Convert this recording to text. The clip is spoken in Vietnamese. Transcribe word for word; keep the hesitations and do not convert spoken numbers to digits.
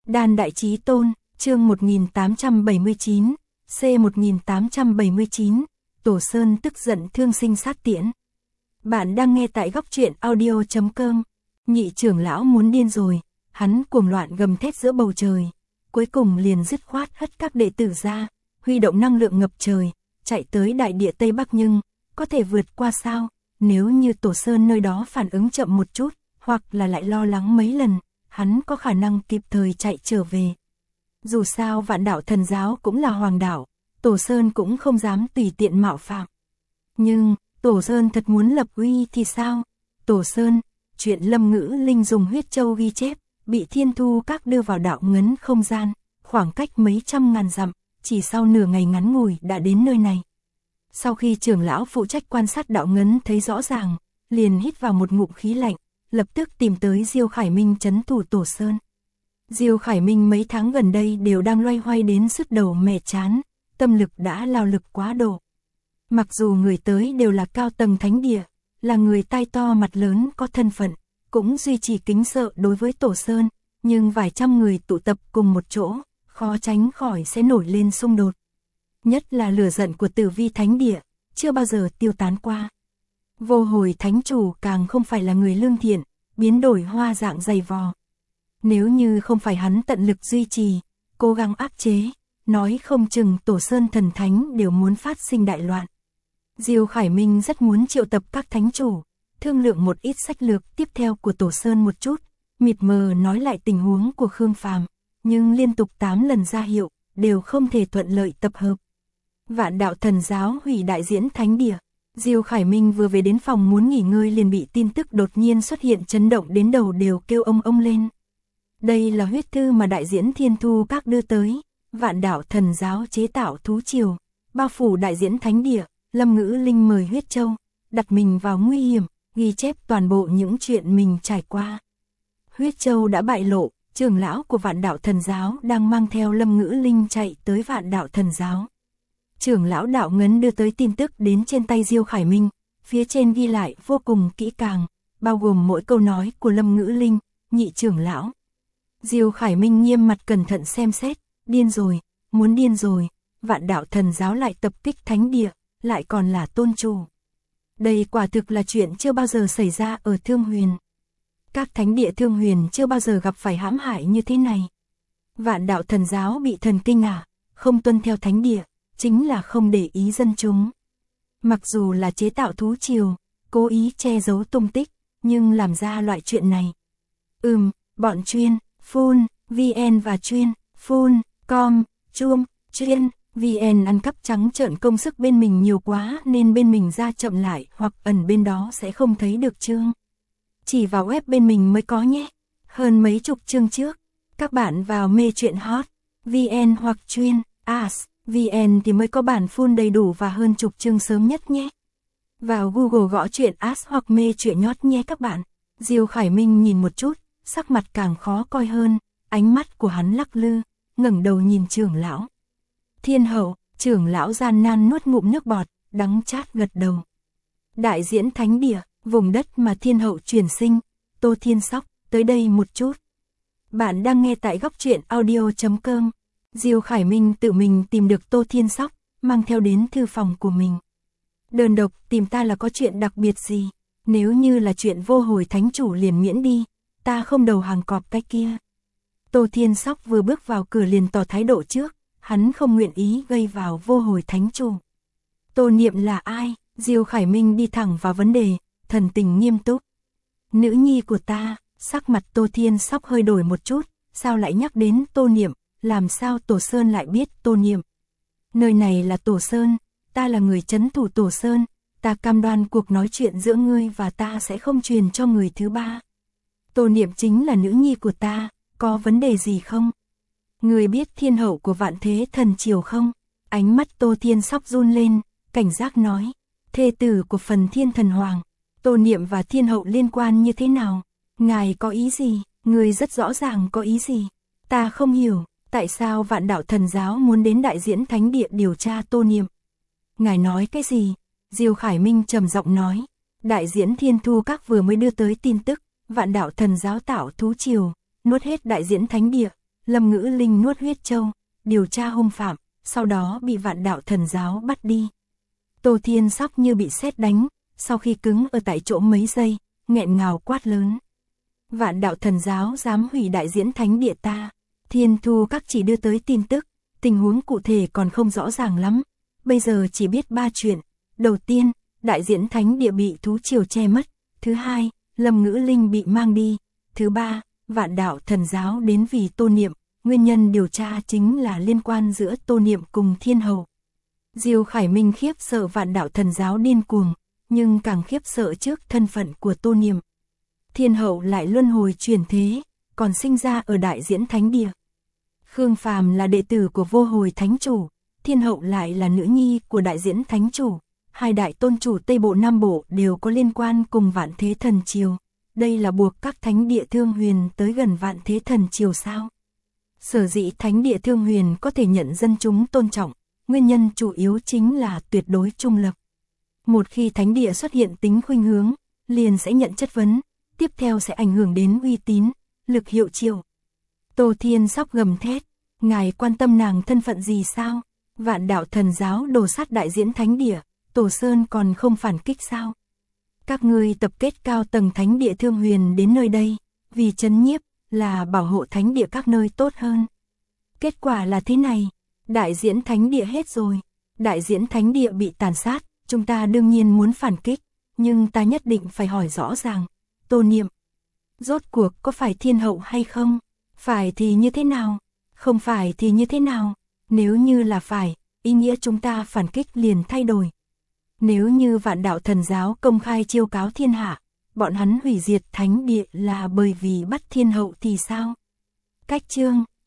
Đan Đại Chí Tôn, chương một nghìn tám trăm bảy mươi chín, C một nghìn tám trăm bảy mươi chín, Tổ Sơn tức giận thương sinh sát tiễn. Bạn đang nghe tại góc truyện audio chấm com. Nhị trưởng lão muốn điên rồi, hắn cuồng loạn gầm thét giữa bầu trời, cuối cùng liền dứt khoát hất các đệ tử ra, huy động năng lượng ngập trời, chạy tới đại địa Tây Bắc, nhưng có thể vượt qua sao? Nếu như Tổ Sơn nơi đó phản ứng chậm một chút, hoặc là lại lo lắng mấy lần, hắn có khả năng kịp thời chạy trở về. Dù sao Vạn Đạo Thần Giáo cũng là hoàng đạo, Tổ Sơn cũng không dám tùy tiện mạo phạm. Nhưng, Tổ Sơn thật muốn lập uy thì sao? Tổ Sơn, chuyện Lâm Ngữ Linh dùng huyết châu ghi chép, bị Thiên Thu Các đưa vào đạo ngấn không gian, khoảng cách mấy trăm ngàn dặm, chỉ sau nửa ngày ngắn ngủi đã đến nơi này. Sau khi trưởng lão phụ trách quan sát đạo ngấn thấy rõ ràng, liền hít vào một ngụm khí lạnh, lập tức tìm tới Diêu Khải Minh trấn thủ Tổ Sơn. Diêu Khải Minh mấy tháng gần đây đều đang loay hoay đến sứt đầu mẻ chán, tâm lực đã lao lực quá độ. Mặc dù người tới đều là cao tầng thánh địa, là người tai to mặt lớn có thân phận, cũng duy trì kính sợ đối với Tổ Sơn, nhưng vài trăm người tụ tập cùng một chỗ, khó tránh khỏi sẽ nổi lên xung đột. Nhất là lửa giận của Tử Vi Thánh Địa, chưa bao giờ tiêu tán qua. Vô Hồi Thánh Chủ càng không phải là người lương thiện, biến đổi hoa dạng dày vò. Nếu như không phải hắn tận lực duy trì, cố gắng áp chế, nói không chừng Tổ Sơn thần thánh đều muốn phát sinh đại loạn. Diêu Khải Minh rất muốn triệu tập các thánh chủ, thương lượng một ít sách lược tiếp theo của Tổ Sơn một chút, mịt mờ nói lại tình huống của Khương Phàm, nhưng liên tục tám lần ra hiệu, đều không thể thuận lợi tập hợp. Vạn Đạo Thần Giáo hủy đại diễn thánh địa. Diêu Khải Minh vừa về đến phòng muốn nghỉ ngơi liền bị tin tức đột nhiên xuất hiện chấn động đến đầu đều kêu ông ông lên. Đây là huyết thư mà đại diễn Thiên Thu Các đưa tới, Vạn Đạo Thần Giáo chế tạo thú triều, bao phủ đại diễn thánh địa, Lâm Ngữ Linh mời huyết châu, đặt mình vào nguy hiểm, ghi chép toàn bộ những chuyện mình trải qua. Huyết châu đã bại lộ, trưởng lão của Vạn Đạo Thần Giáo đang mang theo Lâm Ngữ Linh chạy tới Vạn Đạo Thần Giáo. Trưởng lão đạo ngấn đưa tới tin tức đến trên tay Diêu Khải Minh, phía trên ghi lại vô cùng kỹ càng, bao gồm mỗi câu nói của Lâm Ngữ Linh, nhị trưởng lão. Diêu Khải Minh nghiêm mặt cẩn thận xem xét, điên rồi, muốn điên rồi, Vạn Đạo Thần Giáo lại tập kích thánh địa, lại còn là tôn chủ. Đây quả thực là chuyện chưa bao giờ xảy ra ở Thương Huyền. Các thánh địa Thương Huyền chưa bao giờ gặp phải hãm hại như thế này. Vạn Đạo Thần Giáo bị thần kinh à, không tuân theo thánh địa, chính là không để ý dân chúng. Mặc dù là chế tạo thú triều, cố ý che giấu tung tích, nhưng làm ra loại chuyện này. Ừm, bọn chuyên, phun, vn và chuyên, phun, com, chuông, chuyên, vn ăn cắp trắng trợn công sức bên mình nhiều quá nên bên mình ra chậm lại hoặc ẩn bên đó sẽ không thấy được chương. Chỉ vào web bên mình mới có nhé. Hơn mấy chục chương trước, các bạn vào mê truyện hot, vn hoặc chuyên, as, vn thì mới có bản full đầy đủ và hơn chục chương sớm nhất nhé. Vào Google gõ chuyện as hoặc mê truyện nhót nhé các bạn. Diêu Khải Minh nhìn một chút, sắc mặt càng khó coi hơn, ánh mắt của hắn lắc lư, ngẩng đầu nhìn trưởng lão. Thiên hậu, trưởng lão gian nan nuốt ngụm nước bọt, đắng chát gật đầu. Đại diễn thánh địa, vùng đất mà thiên hậu chuyển sinh, Tô Thiên Sóc, tới đây một chút. Bạn đang nghe tại góc truyện audio chấm com. Diêu Khải Minh tự mình tìm được Tô Thiên Sóc, mang theo đến thư phòng của mình. Đơn độc tìm ta là có chuyện đặc biệt gì? Nếu như là chuyện Vô Hồi Thánh Chủ liền miễn đi, ta không đầu hàng cọp cái kia. Tô Thiên Sóc vừa bước vào cửa liền tỏ thái độ trước, hắn không nguyện ý gây vào Vô Hồi Thánh Chủ. Tô Niệm là ai? Diêu Khải Minh đi thẳng vào vấn đề, thần tình nghiêm túc. Nữ nhi của ta. Sắc mặt Tô Thiên Sóc hơi đổi một chút, sao lại nhắc đến Tô Niệm, làm sao Tổ Sơn lại biết Tô Niệm? Nơi này là Tổ Sơn, ta là người trấn thủ Tổ Sơn, ta cam đoan cuộc nói chuyện giữa ngươi và ta sẽ không truyền cho người thứ ba. Tô Niệm chính là nữ nhi của ta, có vấn đề gì không? Người biết thiên hậu của Vạn Thế Thần Triều không? Ánh mắt Tô Thiên Sóc run lên, cảnh giác nói, thê tử của Phần Thiên Thần Hoàng, Tô Niệm và thiên hậu liên quan như thế nào? Ngài có ý gì? Người rất rõ ràng có ý gì? Ta không hiểu, tại sao Vạn Đạo Thần Giáo muốn đến đại diễn thánh địa điều tra Tô Niệm? Ngài nói cái gì? Diêu Khải Minh trầm giọng nói, đại diễn Thiên Thu Các vừa mới đưa tới tin tức, Vạn Đạo Thần Giáo tạo thú triều, nuốt hết đại diễn thánh địa, Lâm Ngữ Linh nuốt huyết châu, điều tra hung phạm, sau đó bị Vạn Đạo Thần Giáo bắt đi. Tô Thiên Sóc như bị sét đánh, sau khi cứng ở tại chỗ mấy giây, nghẹn ngào quát lớn. Vạn Đạo Thần Giáo dám hủy đại diễn thánh địa ta. Thiên Thu Các chỉ đưa tới tin tức, tình huống cụ thể còn không rõ ràng lắm, bây giờ chỉ biết ba chuyện. Đầu tiên, đại diễn thánh địa bị thú triều che mất. Thứ hai, Lâm Ngữ Linh bị mang đi. Thứ ba, Vạn Đạo Thần Giáo đến vì Tô Niệm, nguyên nhân điều tra chính là liên quan giữa Tô Niệm cùng Thiên Hậu. Diêu Khải Minh khiếp sợ Vạn Đạo Thần Giáo điên cuồng, nhưng càng khiếp sợ trước thân phận của Tô Niệm. Thiên Hậu lại luân hồi chuyển thế, còn sinh ra ở đại diễn thánh địa. Khương Phàm là đệ tử của Vô Hồi Thánh Chủ, Thiên Hậu lại là nữ nhi của đại diễn thánh chủ. Hai đại tôn chủ Tây Bộ Nam Bộ đều có liên quan cùng Vạn Thế Thần Triều. Đây là buộc các thánh địa Thương Huyền tới gần Vạn Thế Thần Triều sao? Sở dĩ thánh địa Thương Huyền có thể nhận dân chúng tôn trọng, nguyên nhân chủ yếu chính là tuyệt đối trung lập. Một khi thánh địa xuất hiện tính khuynh hướng, liền sẽ nhận chất vấn, tiếp theo sẽ ảnh hưởng đến uy tín, lực hiệu triệu. Tô Thiên Sóc gầm thét, ngài quan tâm nàng thân phận gì sao? Vạn Đạo Thần Giáo đổ sát đại diễn thánh địa, Tổ Sơn còn không phản kích sao? Các ngươi tập kết cao tầng thánh địa Thương Huyền đến nơi đây, vì trấn nhiếp, là bảo hộ thánh địa các nơi tốt hơn. Kết quả là thế này, đại diễn thánh địa hết rồi, đại diễn thánh địa bị tàn sát, chúng ta đương nhiên muốn phản kích, nhưng ta nhất định phải hỏi rõ ràng, Tô Niệm, rốt cuộc có phải Thiên Hậu hay không? Phải thì như thế nào? Không phải thì như thế nào? Nếu như là phải, ý nghĩa chúng ta phản kích liền thay đổi. Nếu như Vạn Đạo Thần Giáo công khai chiêu cáo thiên hạ, bọn hắn hủy diệt thánh địa là bởi vì bắt Thiên Hậu thì sao? Cách chương